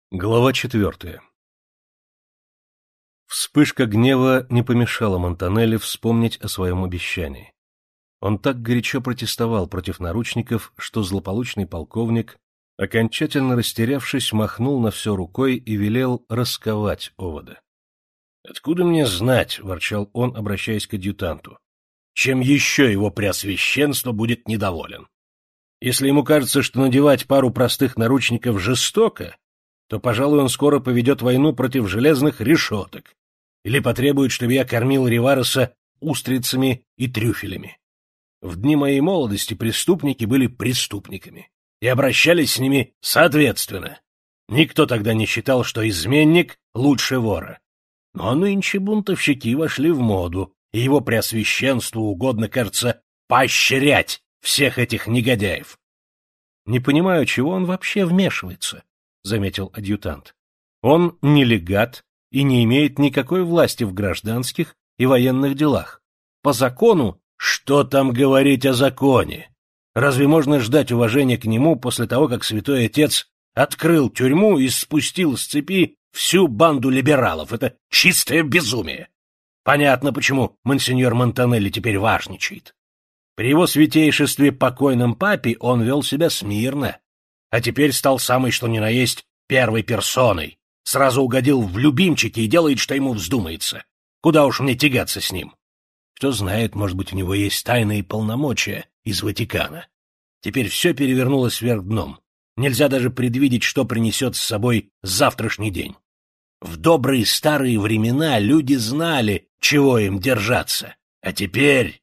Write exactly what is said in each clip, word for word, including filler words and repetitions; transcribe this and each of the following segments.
Глава четвертая. Вспышка гнева не помешала Монтанелли вспомнить о своем обещании. Он так горячо протестовал против наручников, что злополучный полковник, окончательно растерявшись, махнул на все рукой и велел расковать овода. — Откуда мне знать, — ворчал он, обращаясь к адъютанту, — чем еще его преосвященство будет недоволен? Если ему кажется, что надевать пару простых наручников жестоко, то, пожалуй, он скоро поведет войну против железных решеток или потребует, чтобы я кормил Ривареса устрицами и трюфелями. В дни моей молодости преступники были преступниками и обращались с ними соответственно. Никто тогда не считал, что изменник лучше вора. Но нынче бунтовщики вошли в моду, и его преосвященству угодно, кажется, поощрять всех этих негодяев. Не понимаю, чего он вообще вмешивается, — заметил адъютант. Он не легат и не имеет никакой власти в гражданских и военных делах. По закону... Что там говорить о законе? Разве можно ждать уважения к нему после того, как святой отец открыл тюрьму и спустил с цепи всю банду либералов? Это чистое безумие. Понятно, почему монсеньор Монтанелли теперь важничает. При его святейшестве покойном папе он вел себя смирно, а теперь стал самый что ни на есть первой персоной, сразу угодил в любимчики и делает, что ему вздумается. Куда уж мне тягаться с ним? Кто знает, может быть, у него есть тайные полномочия из Ватикана. Теперь все перевернулось вверх дном. Нельзя даже предвидеть, что принесет с собой завтрашний день. В добрые старые времена люди знали, чего им держаться. А теперь...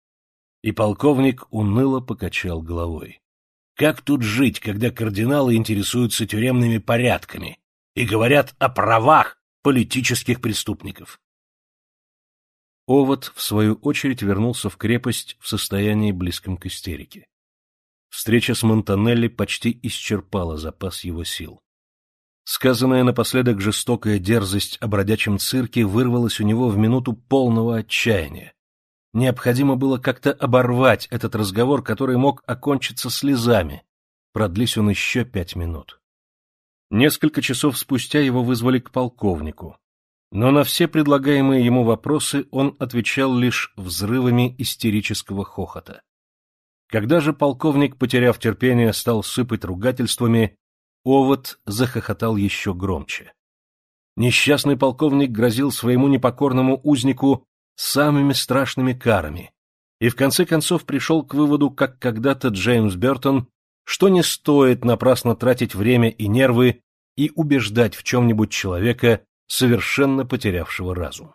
И полковник уныло покачал головой. Как тут жить, когда кардиналы интересуются тюремными порядками и говорят о правах политических преступников? Овод, в свою очередь, вернулся в крепость в состоянии близком к истерике. Встреча с Монтанелли почти исчерпала запас его сил. Сказанная напоследок жестокая дерзость о бродячем цирке вырвалась у него в минуту полного отчаяния. Необходимо было как-то оборвать этот разговор, который мог окончиться слезами. Продлись он еще пять минут. Несколько часов спустя его вызвали к полковнику. Но на все предлагаемые ему вопросы он отвечал лишь взрывами истерического хохота. Когда же полковник, потеряв терпение, стал сыпать ругательствами, Овод захохотал еще громче. Несчастный полковник грозил своему непокорному узнику самыми страшными карами и в конце концов пришел к выводу, как когда-то Джеймс Бертон, что не стоит напрасно тратить время и нервы и убеждать в чем-нибудь человека, совершенно потерявшего разум.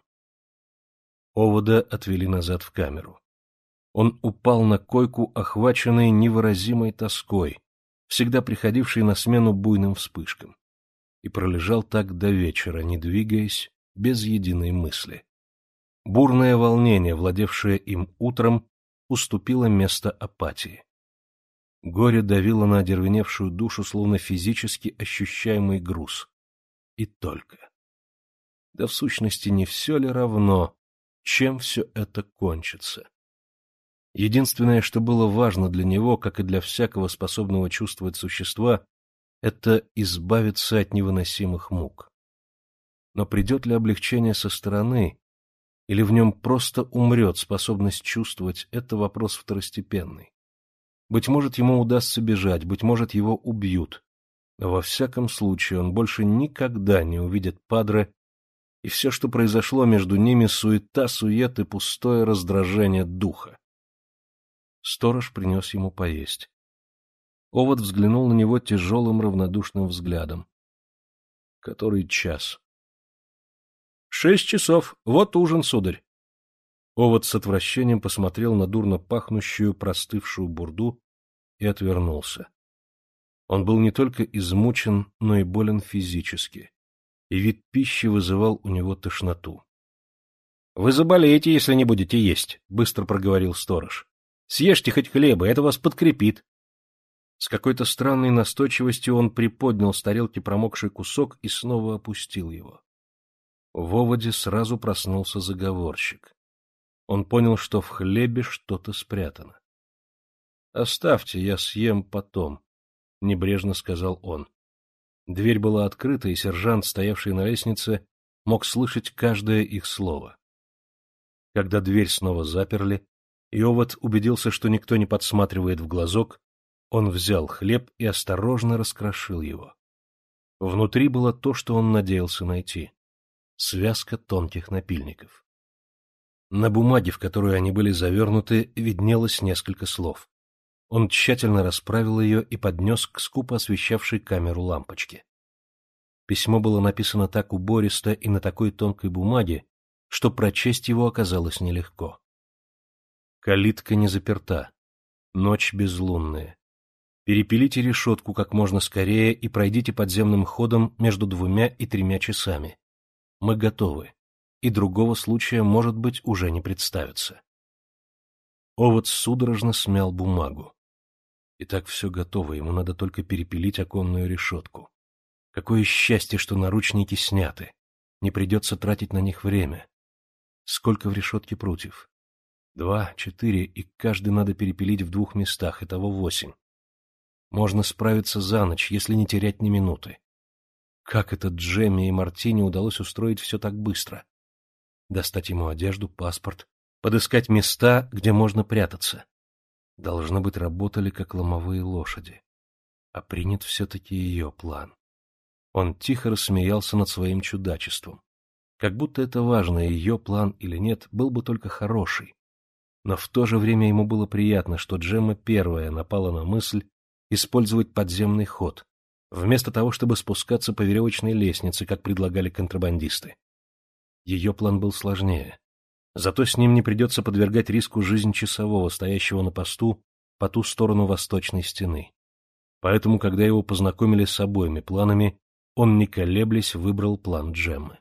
Овода отвели назад в камеру. Он упал на койку, охваченный невыразимой тоской, всегда приходившей на смену буйным вспышкам, и пролежал так до вечера, не двигаясь, без единой мысли. Бурное волнение, владевшее им утром, уступило место апатии. Горе давило на одервеневшую душу, словно физически ощущаемый груз. И только. Да в сущности не все ли равно, чем все это кончится? Единственное, что было важно для него, как и для всякого способного чувствовать существа, это избавиться от невыносимых мук. Но придет ли облегчение со стороны, или в нем просто умрет способность чувствовать, это вопрос второстепенный. Быть может, ему удастся бежать, быть может, его убьют, но во всяком случае он больше никогда не увидит Падре, и все, что произошло между ними, суета, сует и пустое раздражение духа. Сторож принес ему поесть. Овод взглянул на него тяжелым равнодушным взглядом. — Который час? — Шесть часов. Вот ужин, сударь. Овод с отвращением посмотрел на дурно пахнущую, простывшую бурду и отвернулся. Он был не только измучен, но и болен физически, и вид пищи вызывал у него тошноту. — Вы заболеете, если не будете есть, — быстро проговорил сторож. — Съешьте хоть хлеба, это вас подкрепит. С какой-то странной настойчивостью он приподнял с тарелки промокший кусок и снова опустил его. В оводе сразу проснулся заговорщик. Он понял, что в хлебе что-то спрятано. — Оставьте, я съем потом, — небрежно сказал он. Дверь была открыта, и сержант, стоявший на лестнице, мог слышать каждое их слово. Когда дверь снова заперли, и Овод убедился, что никто не подсматривает в глазок, он взял хлеб и осторожно раскрошил его. Внутри было то, что он надеялся найти — связка тонких напильников. На бумаге, в которую они были завернуты, виднелось несколько слов. Он тщательно расправил ее и поднес к скупо освещавшей камеру лампочке. Письмо было написано так убористо и на такой тонкой бумаге, что прочесть его оказалось нелегко. Калитка не заперта. Ночь безлунная. Перепилите решетку как можно скорее и пройдите подземным ходом между двумя и тремя часами. Мы готовы, и другого случая, может быть, уже не представится. Овод судорожно смял бумагу. И так все готово, ему надо только перепилить оконную решетку. Какое счастье, что наручники сняты. Не придется тратить на них время. Сколько в решетке прутьев? Два, четыре, и каждый надо перепилить в двух местах, итого восемь. Можно справиться за ночь, если не терять ни минуты. Как это Джемме и Мартине удалось устроить все так быстро? Достать ему одежду, паспорт, подыскать места, где можно прятаться. Должно быть, работали как ломовые лошади. А принят все-таки ее план. Он тихо рассмеялся над своим чудачеством. Как будто это важно, ее план или нет, был бы только хороший. Но в то же время ему было приятно, что Джемма первая напала на мысль использовать подземный ход, вместо того, чтобы спускаться по веревочной лестнице, как предлагали контрабандисты. Ее план был сложнее. Зато с ним не придется подвергать риску жизнь часового, стоящего на посту по ту сторону восточной стены. Поэтому, когда его познакомили с обоими планами, он, не колеблясь, выбрал план Джеммы.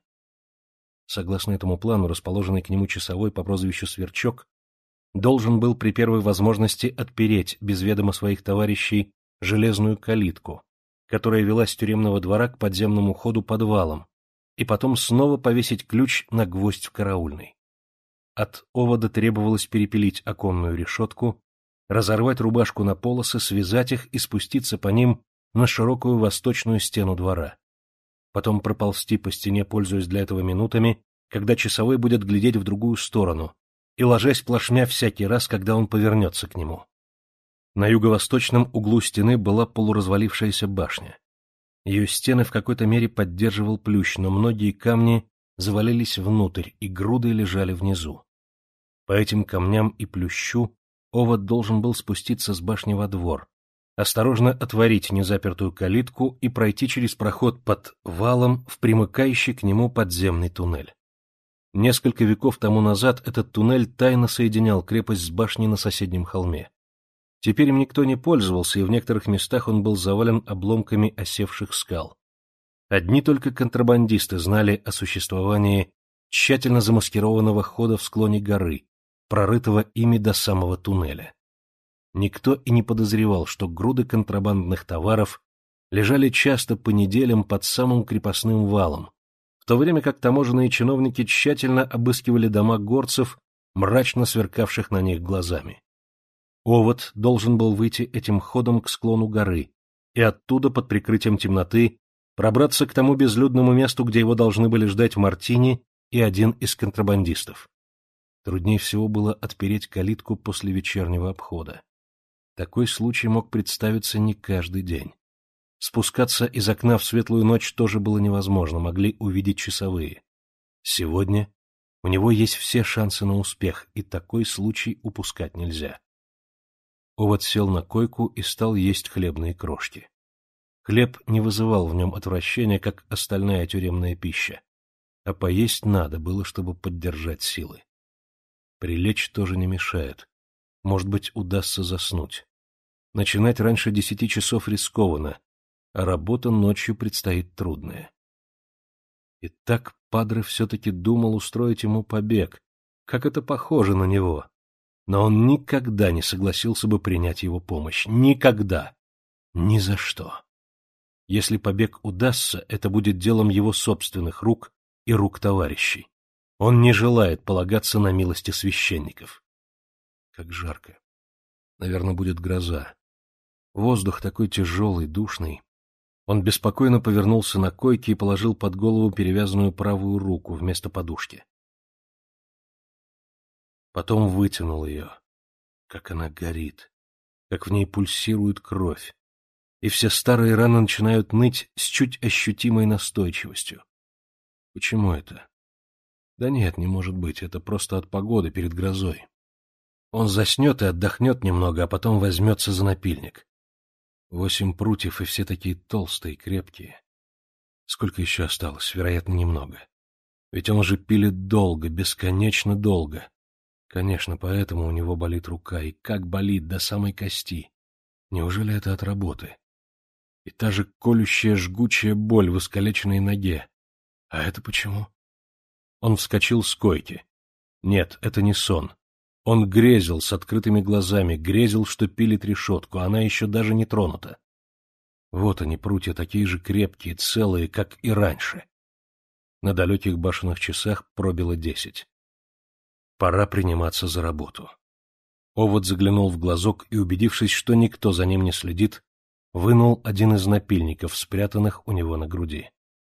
Согласно этому плану, расположенный к нему часовой по прозвищу Сверчок должен был при первой возможности отпереть, без ведома своих товарищей, железную калитку, которая вела с тюремного двора к подземному ходу подвалом, и потом снова повесить ключ на гвоздь в караульной. От Овода требовалось перепилить оконную решетку, разорвать рубашку на полосы, связать их и спуститься по ним на широкую восточную стену двора. Потом проползти по стене, пользуясь для этого минутами, когда часовой будет глядеть в другую сторону, и ложась плашмя всякий раз, когда он повернется к нему. На юго-восточном углу стены была полуразвалившаяся башня. Ее стены в какой-то мере поддерживал плющ, но многие камни завалились внутрь и грудой лежали внизу. По этим камням и плющу Овод должен был спуститься с башни во двор, осторожно отворить незапертую калитку и пройти через проход под валом в примыкающий к нему подземный туннель. Несколько веков тому назад этот туннель тайно соединял крепость с башней на соседнем холме. Теперь им никто не пользовался, и в некоторых местах он был завален обломками осевших скал. Одни только контрабандисты знали о существовании тщательно замаскированного хода в склоне горы, прорытого ими до самого туннеля. Никто и не подозревал, что груды контрабандных товаров лежали часто по неделям под самым крепостным валом, в то время как таможенные чиновники тщательно обыскивали дома горцев, мрачно сверкавших на них глазами. Овод должен был выйти этим ходом к склону горы и оттуда под прикрытием темноты пробраться к тому безлюдному месту, где его должны были ждать Мартини и один из контрабандистов. Труднее всего было отпереть калитку после вечернего обхода. Такой случай мог представиться не каждый день. Спускаться из окна в светлую ночь тоже было невозможно, могли увидеть часовые. Сегодня у него есть все шансы на успех, и такой случай упускать нельзя. Овод сел на койку и стал есть хлебные крошки. Хлеб не вызывал в нем отвращения, как остальная тюремная пища, а поесть надо было, чтобы поддержать силы. Прилечь тоже не мешает. Может быть, удастся заснуть. Начинать раньше десяти часов рискованно, а работа ночью предстоит трудная. И так Падре все-таки думал устроить ему побег. Как это похоже на него! Но он никогда не согласился бы принять его помощь. Никогда! Ни за что! Если побег удастся, это будет делом его собственных рук и рук товарищей. Он не желает полагаться на милости священников. Как жарко. Наверное, будет гроза. Воздух такой тяжелый, душный. Он беспокойно повернулся на койке и положил под голову перевязанную правую руку вместо подушки. Потом вытянул ее. Как она горит, как в ней пульсирует кровь. И все старые раны начинают ныть с чуть ощутимой настойчивостью. Почему это? Да нет, не может быть, это просто от погоды перед грозой. Он заснет и отдохнет немного, а потом возьмется за напильник. Восемь прутьев, и все такие толстые, крепкие. Сколько еще осталось? Вероятно, немного. Ведь он же пилит долго, бесконечно долго. Конечно, поэтому у него болит рука, и как болит до самой кости. Неужели это от работы? И та же колющая, жгучая боль в искалеченной ноге. А это почему? Он вскочил с койки. Нет, это не сон. Он грезил с открытыми глазами, грезил, что пилит решетку, а она еще даже не тронута. Вот они, прутья, такие же крепкие, целые, как и раньше. На далеких башенных часах пробило десять. Пора приниматься за работу. Овод заглянул в глазок и, убедившись, что никто за ним не следит, вынул один из напильников, спрятанных у него на груди.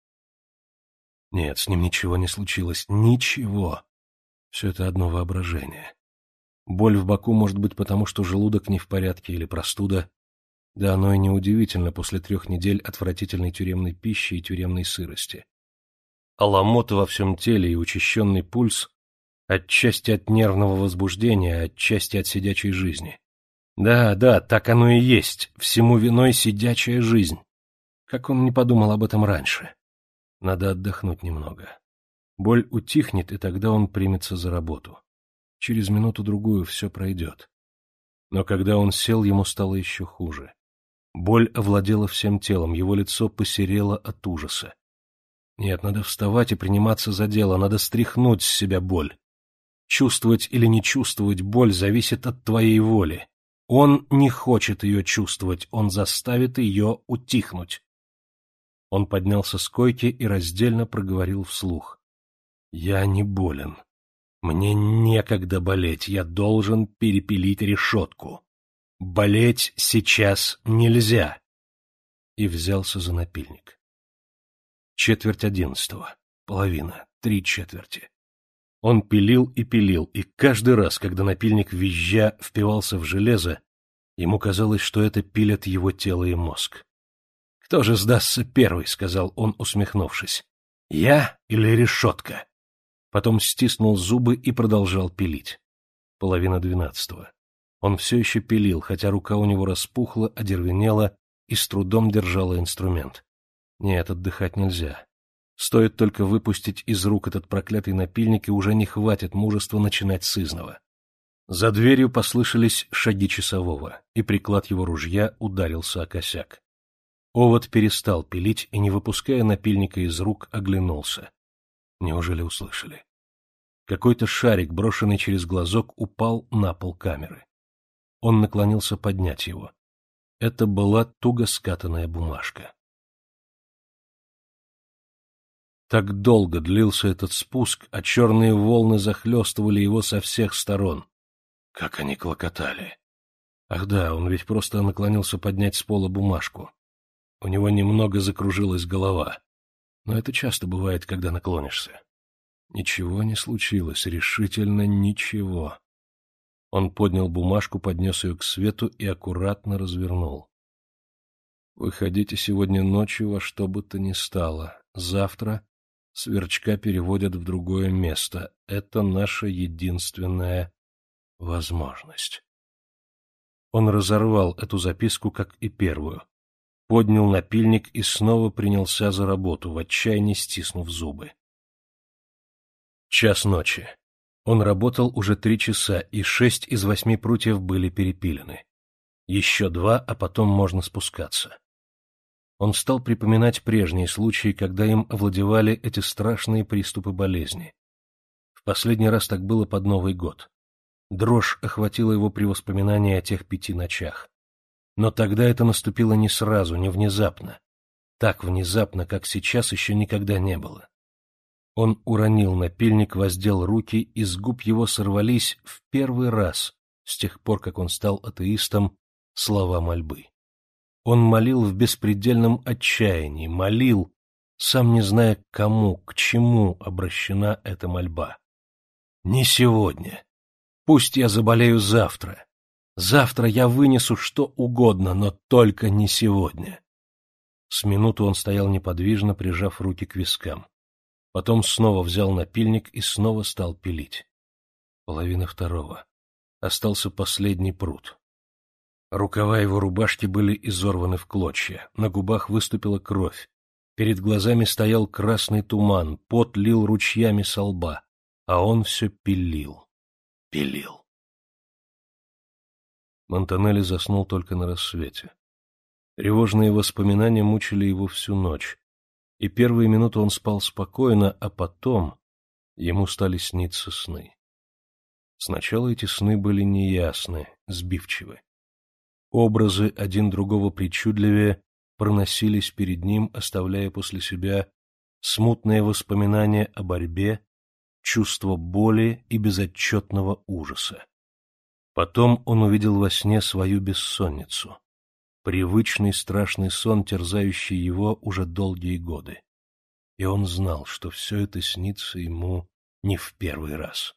Нет, с ним ничего не случилось. Ничего. Все это одно воображение. Боль в боку может быть потому, что желудок не в порядке или простуда. Да оно и неудивительно после трех недель отвратительной тюремной пищи и тюремной сырости. А ломота во всем теле и учащенный пульс отчасти от нервного возбуждения, отчасти от сидячей жизни. Да, да, так оно и есть, всему виной сидячая жизнь. Как он не подумал об этом раньше? Надо отдохнуть немного. Боль утихнет, и тогда он примется за работу. Через минуту-другую все пройдет. Но когда он сел, ему стало еще хуже. Боль овладела всем телом, его лицо посерело от ужаса. Нет, надо вставать и приниматься за дело, надо стряхнуть с себя боль. Чувствовать или не чувствовать боль зависит от твоей воли. Он не хочет ее чувствовать, он заставит ее утихнуть. Он поднялся с койки и раздельно проговорил вслух. «Я не болен. Мне некогда болеть, я должен перепилить решетку. Болеть сейчас нельзя!» И взялся за напильник. Четверть одиннадцатого, половина, три четверти. Он пилил и пилил, и каждый раз, когда напильник визжа впивался в железо, ему казалось, что это пилят его тело и мозг. «Кто же сдастся первый?» — сказал он, усмехнувшись. «Я или решетка?» Потом стиснул зубы и продолжал пилить. Половина двенадцатого. Он все еще пилил, хотя рука у него распухла, одервенела и с трудом держала инструмент. Нет, отдыхать нельзя. Стоит только выпустить из рук этот проклятый напильник, и уже не хватит мужества начинать сызнова. За дверью послышались шаги часового, и приклад его ружья ударился о косяк. Овод перестал пилить и, не выпуская напильника из рук, оглянулся. Неужели услышали? Какой-то шарик, брошенный через глазок, упал на пол камеры. Он наклонился поднять его. Это была туго скатанная бумажка. Так долго длился этот спуск, а черные волны захлестывали его со всех сторон. Как они клокотали! Ах да, он ведь просто наклонился поднять с пола бумажку. У него немного закружилась голова. Но это часто бывает, когда наклонишься. Ничего не случилось, решительно ничего. Он поднял бумажку, поднес ее к свету и аккуратно развернул. «Выходите сегодня ночью во что бы то ни стало. Завтра Сверчка переводят в другое место. Это наша единственная возможность». Он разорвал эту записку, как и первую. Поднял напильник и снова принялся за работу, в отчаянии стиснув зубы. Час ночи. Он работал уже три часа, и шесть из восьми прутьев были перепилены. Еще два, а потом можно спускаться. Он стал припоминать прежние случаи, когда им овладевали эти страшные приступы болезни. В последний раз так было под Новый год. Дрожь охватила его при воспоминании о тех пяти ночах. Но тогда это наступило не сразу, не внезапно. Так внезапно, как сейчас, еще никогда не было. Он уронил напильник, воздел руки, и с губ его сорвались в первый раз, с тех пор, как он стал атеистом, слова мольбы. Он молил в беспредельном отчаянии, молил, сам не зная, к кому, к чему обращена эта мольба. «Не сегодня. Пусть я заболею завтра. Завтра я вынесу что угодно, но только не сегодня». С минуту он стоял неподвижно, прижав руки к вискам. Потом снова взял напильник и снова стал пилить. Половина второго. Остался последний прут. Рукава его рубашки были изорваны в клочья, на губах выступила кровь, перед глазами стоял красный туман, пот лил ручьями со лба, а он все пилил, пилил. Монтанелли заснул только на рассвете. Тревожные воспоминания мучили его всю ночь, и первые минуты он спал спокойно, а потом ему стали сниться сны. Сначала эти сны были неясны, сбивчивы. Образы один другого причудливее проносились перед ним, оставляя после себя смутные воспоминания о борьбе, чувство боли и безотчетного ужаса. Потом он увидел во сне свою бессонницу, привычный страшный сон, терзающий его уже долгие годы. И он знал, что все это снится ему не в первый раз.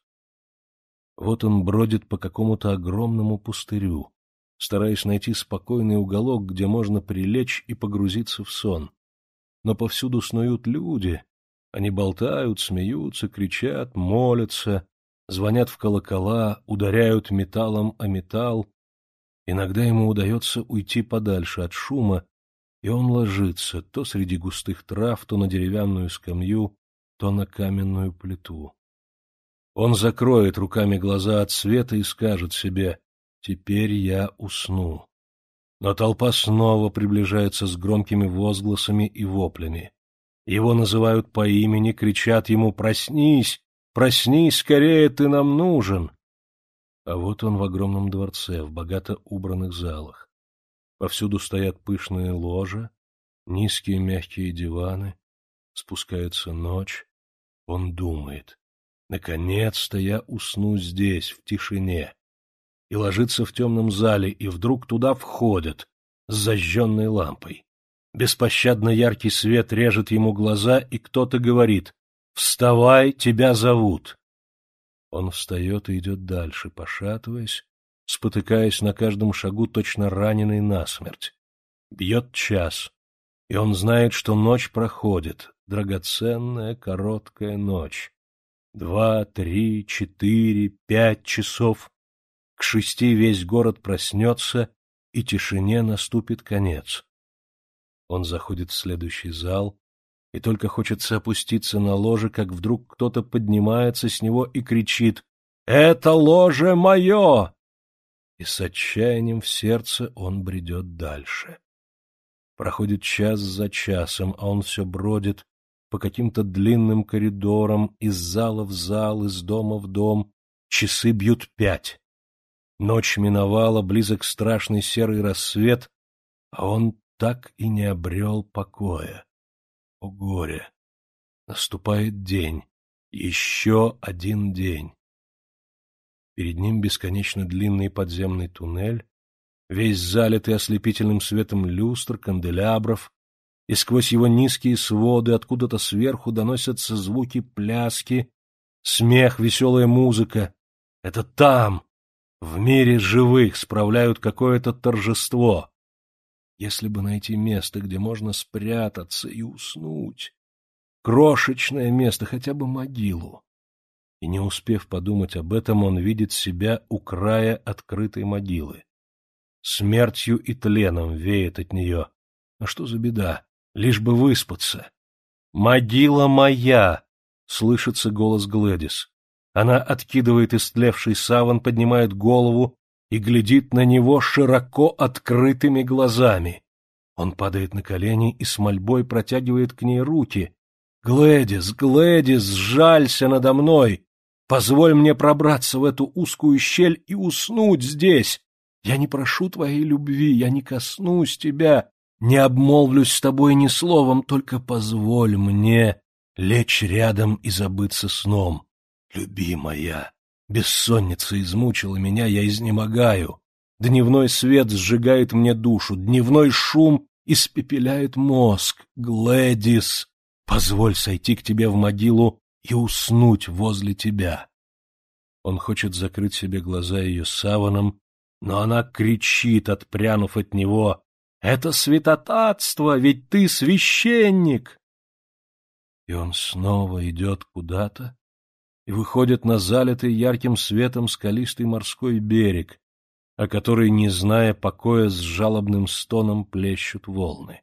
Вот он бродит по какому-то огромному пустырю, стараясь найти спокойный уголок, где можно прилечь и погрузиться в сон. Но повсюду снуют люди, они болтают, смеются, кричат, молятся, звонят в колокола, ударяют металлом о металл. Иногда ему удается уйти подальше от шума, и он ложится то среди густых трав, то на деревянную скамью, то на каменную плиту. Он закроет руками глаза от света и скажет себе: «Теперь я усну». Но толпа снова приближается с громкими возгласами и воплями. Его называют по имени, кричат ему: «Проснись! Проснись скорее, ты нам нужен!» А вот он в огромном дворце, в богато убранных залах. Повсюду стоят пышные ложа, низкие мягкие диваны. Спускается ночь. Он думает: наконец-то я усну здесь, в тишине. И ложится в темном зале, и вдруг туда входят с зажженной лампой. Беспощадно яркий свет режет ему глаза, и кто-то говорит: «Вставай, тебя зовут». Он встает и идет дальше, пошатываясь, спотыкаясь на каждом шагу, точно раненый насмерть. Бьет час, и он знает, что ночь проходит, драгоценная короткая ночь. Два, три, четыре, пять часов. К шести весь город проснется, и тишине наступит конец. Он заходит в следующий зал, и только хочется опуститься на ложе, как вдруг кто-то поднимается с него и кричит: «Это ложе мое!» И с отчаянием в сердце он бредет дальше. Проходит час за часом, а он все бродит по каким-то длинным коридорам, из зала в зал, из дома в дом. Часы бьют пять. Ночь миновала, близок страшный серый рассвет, а он так и не обрел покоя. О горе! Наступает день, еще один день. Перед ним бесконечно длинный подземный туннель, весь залитый ослепительным светом люстр, канделябров, и сквозь его низкие своды откуда-то сверху доносятся звуки пляски, смех, веселая музыка. Это там, в мире живых, справляют какое-то торжество. Если бы найти место, где можно спрятаться и уснуть, крошечное место, хотя бы могилу. И не успев подумать об этом, он видит себя у края открытой могилы. Смертью и тленом веет от нее. А что за беда? Лишь бы выспаться. «Могила моя!» — слышится голос Глэдис. Она откидывает истлевший саван, поднимает голову и глядит на него широко открытыми глазами. Он падает на колени и с мольбой протягивает к ней руки. «Глэдис, Глэдис, сжалься надо мной! Позволь мне пробраться в эту узкую щель и уснуть здесь! Я не прошу твоей любви, я не коснусь тебя, не обмолвлюсь с тобой ни словом, только позволь мне лечь рядом и забыться сном. Любимая, бессонница измучила меня, я изнемогаю. Дневной свет сжигает мне душу, дневной шум испепеляет мозг. Глэдис, позволь сойти к тебе в могилу и уснуть возле тебя. Он хочет закрыть себе глаза ее саваном, но она кричит, отпрянув от него: «Это святотатство, ведь ты священник!» И он снова идет куда-то и выходит на залитый ярким светом скалистый морской берег, о который, не зная покоя, с жалобным стоном плещут волны.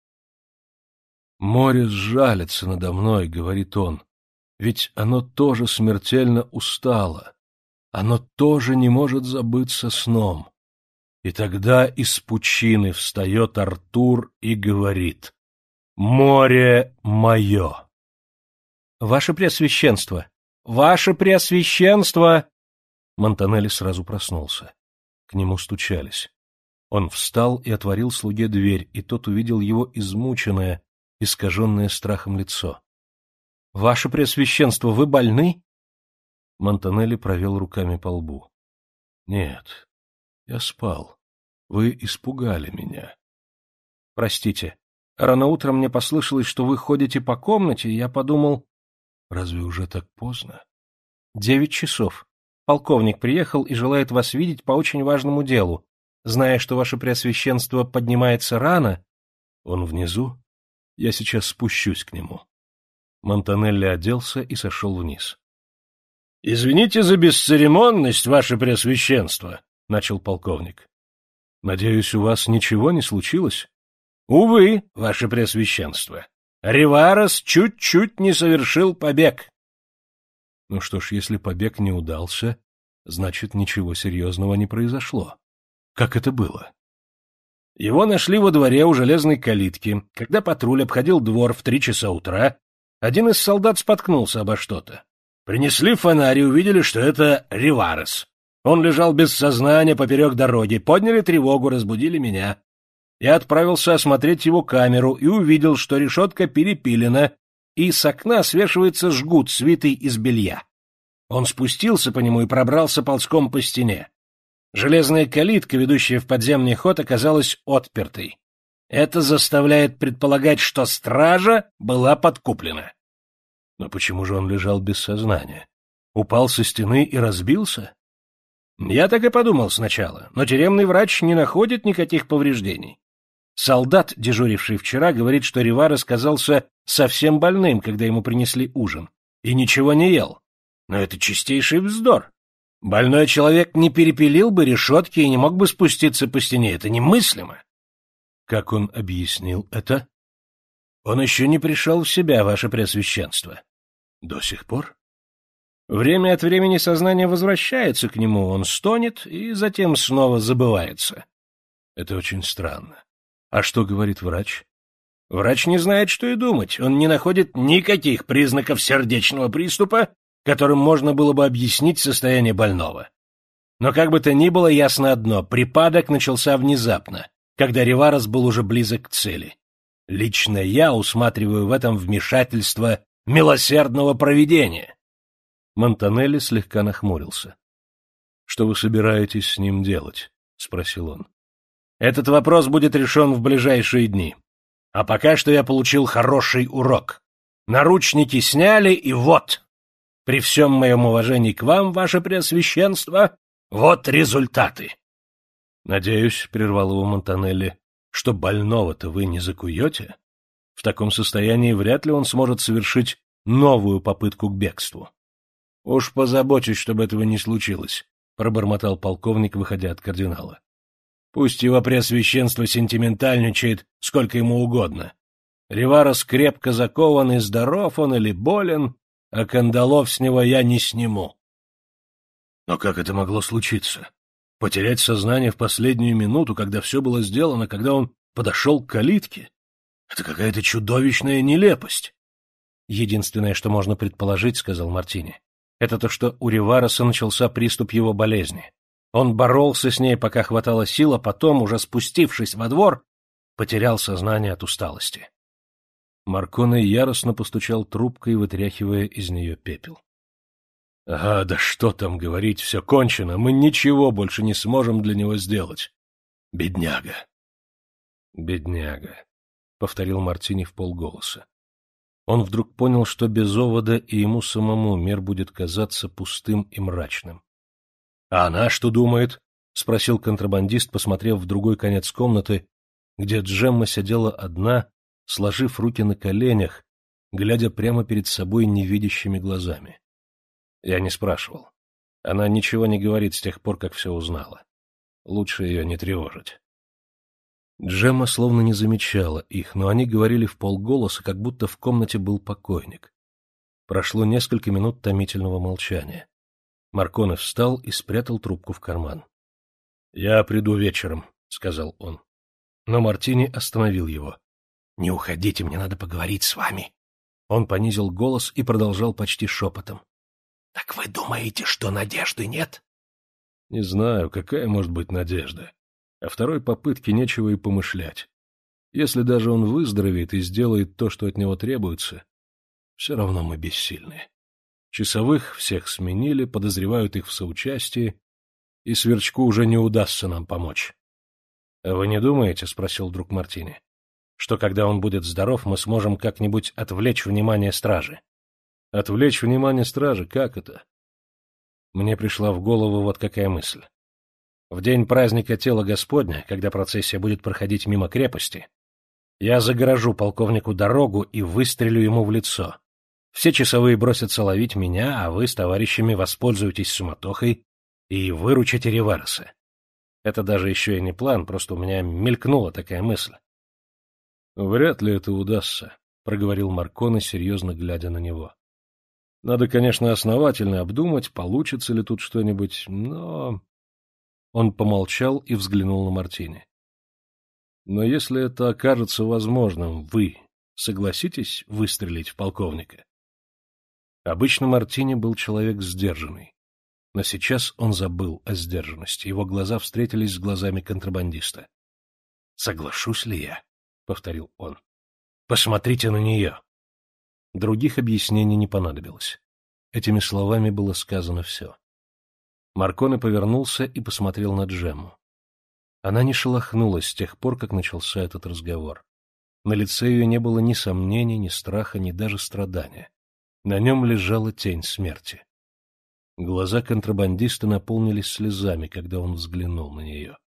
«Море сжалится надо мной», — говорит он, — «ведь оно тоже смертельно устало, оно тоже не может забыться сном». И тогда из пучины встает Артур и говорит: «Море мое!» «Ваше Преосвященство! Ваше Преосвященство!» Монтанелли сразу проснулся. К нему стучались. Он встал и отворил слуге дверь, и тот увидел его измученное, искаженное страхом лицо. — Ваше Преосвященство, вы больны? Монтанелли провел руками по лбу. — Нет, я спал. Вы испугали меня. — Простите, рано утром мне послышалось, что вы ходите по комнате, и я подумал... — Разве уже так поздно? — Девять часов. Полковник приехал и желает вас видеть по очень важному делу. Зная, что ваше Преосвященство поднимается рано... Он внизу? Я сейчас спущусь к нему. Монтанелли оделся и сошел вниз. — Извините за бесцеремонность, ваше Преосвященство, — начал полковник. — Надеюсь, у вас ничего не случилось? — Увы, ваше Преосвященство. Риварес чуть-чуть не совершил побег. Ну что ж, если побег не удался, значит, ничего серьезного не произошло. Как это было? Его нашли во дворе у железной калитки. Когда патруль обходил двор в три часа утра, один из солдат споткнулся обо что-то. Принесли фонарь и увидели, что это Риварес. Он лежал без сознания поперек дороги, подняли тревогу, разбудили меня. Я отправился осмотреть его камеру и увидел, что решетка перепилена, и с окна свешивается жгут, свитый из белья. Он спустился по нему и пробрался ползком по стене. Железная калитка, ведущая в подземный ход, оказалась отпертой. Это заставляет предполагать, что стража была подкуплена. Но почему же он лежал без сознания? Упал со стены и разбился? Я так и подумал сначала, но тюремный врач не находит никаких повреждений. Солдат, дежуривший вчера, говорит, что Риварес казался совсем больным, когда ему принесли ужин, и ничего не ел. Но это чистейший вздор. Больной человек не перепилил бы решетки и не мог бы спуститься по стене. Это немыслимо. Как он объяснил это? Он еще не пришел в себя, ваше Преосвященство. До сих пор? Время от времени сознание возвращается к нему, он стонет и затем снова забывается. Это очень странно. А что говорит врач? Врач не знает, что и думать. Он не находит никаких признаков сердечного приступа, которым можно было бы объяснить состояние больного. Но как бы то ни было, ясно одно — припадок начался внезапно, когда Риварес был уже близок к цели. Лично я усматриваю в этом вмешательство милосердного провидения. Монтанелли слегка нахмурился. — Что вы собираетесь с ним делать? — спросил он. — Этот вопрос будет решен в ближайшие дни. А пока что я получил хороший урок. Наручники сняли, и вот... При всем моем уважении к вам, ваше Преосвященство, вот результаты. — Надеюсь, — прервал его Монтанелли, — что больного-то вы не закуете? В таком состоянии вряд ли он сможет совершить новую попытку к бегству. — Уж позабочусь, чтобы этого не случилось, — пробормотал полковник, выходя от кардинала. — Пусть его Преосвященство сентиментальничает сколько ему угодно. Риварес крепко закован, и здоров он или болен, а кандалов с него я не сниму. Но как это могло случиться? Потерять сознание в последнюю минуту, когда все было сделано, когда он подошел к калитке? Это какая-то чудовищная нелепость. Единственное, что можно предположить, — сказал Мартини, — это то, что у Ривареса начался приступ его болезни. Он боролся с ней, пока хватало сил, а потом, уже спустившись во двор, потерял сознание от усталости. Марконе яростно постучал трубкой, вытряхивая из нее пепел. Ага, да что там говорить, все кончено, мы ничего больше не сможем для него сделать. Бедняга. Бедняга, — повторил Мартини вполголоса. Он вдруг понял, что без овода и ему самому мир будет казаться пустым и мрачным. — А она что думает? — спросил контрабандист, посмотрев в другой конец комнаты, где Джемма сидела одна, сложив руки на коленях, глядя прямо перед собой невидящими глазами. Я не спрашивал. Она ничего не говорит с тех пор, как все узнала. Лучше ее не тревожить. Джемма словно не замечала их, но они говорили вполголоса, как будто в комнате был покойник. Прошло несколько минут томительного молчания. Марконе встал и спрятал трубку в карман. — Я приду вечером, — сказал он. Но Мартини остановил его. — Не уходите, мне надо поговорить с вами. Он понизил голос и продолжал почти шепотом. — Так вы думаете, что надежды нет? — Не знаю, какая может быть надежда. О второй попытке нечего и помышлять. Если даже он выздоровеет и сделает то, что от него требуется, все равно мы бессильны. Часовых всех сменили, подозревают их в соучастии, и Сверчку уже не удастся нам помочь. — А вы не думаете, — спросил вдруг Мартини, — что когда он будет здоров, мы сможем как-нибудь отвлечь внимание стражи? — Отвлечь внимание стражи? Как это? Мне пришла в голову вот какая мысль. В день праздника Тела Господня, когда процессия будет проходить мимо крепости, я загорожу полковнику дорогу и выстрелю ему в лицо. Все часовые бросятся ловить меня, а вы с товарищами воспользуетесь суматохой и выручите Ривареса. Это даже еще и не план, просто у меня мелькнула такая мысль. — Вряд ли это удастся, — проговорил Марконе, серьезно глядя на него. — Надо, конечно, основательно обдумать, получится ли тут что-нибудь, но... Он помолчал и взглянул на Мартини. — Но если это окажется возможным, вы согласитесь выстрелить в полковника? Обычно Мартини был человек сдержанный, но сейчас он забыл о сдержанности, его глаза встретились с глазами контрабандиста. — Соглашусь ли я? — повторил он. — Посмотрите на нее! Других объяснений не понадобилось. Этими словами было сказано все. Марконе повернулся и посмотрел на Джемму. Она не шелохнулась с тех пор, как начался этот разговор. На лице ее не было ни сомнений, ни страха, ни даже страдания. На нем лежала тень смерти. Глаза контрабандиста наполнились слезами, когда он взглянул на нее.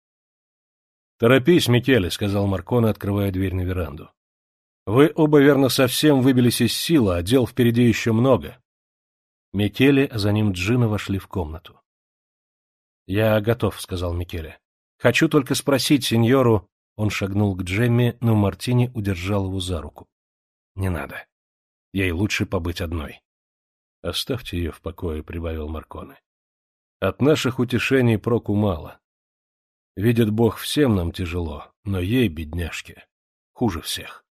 — Торопись, Микеле, — сказал Марконе, открывая дверь на веранду. — Вы оба, верно, совсем выбились из сил, а дел впереди еще много. Микеле, а за ним Джино вошли в комнату. — Я готов, — сказал Микеле. — Хочу только спросить сеньору... Он шагнул к Джемме, но Мартини удержал его за руку. — Не надо. Ей лучше побыть одной. — Оставьте ее в покое, — прибавил Марконе. — От наших утешений проку мало. Видит Бог, всем нам тяжело, но ей, бедняжке, хуже всех.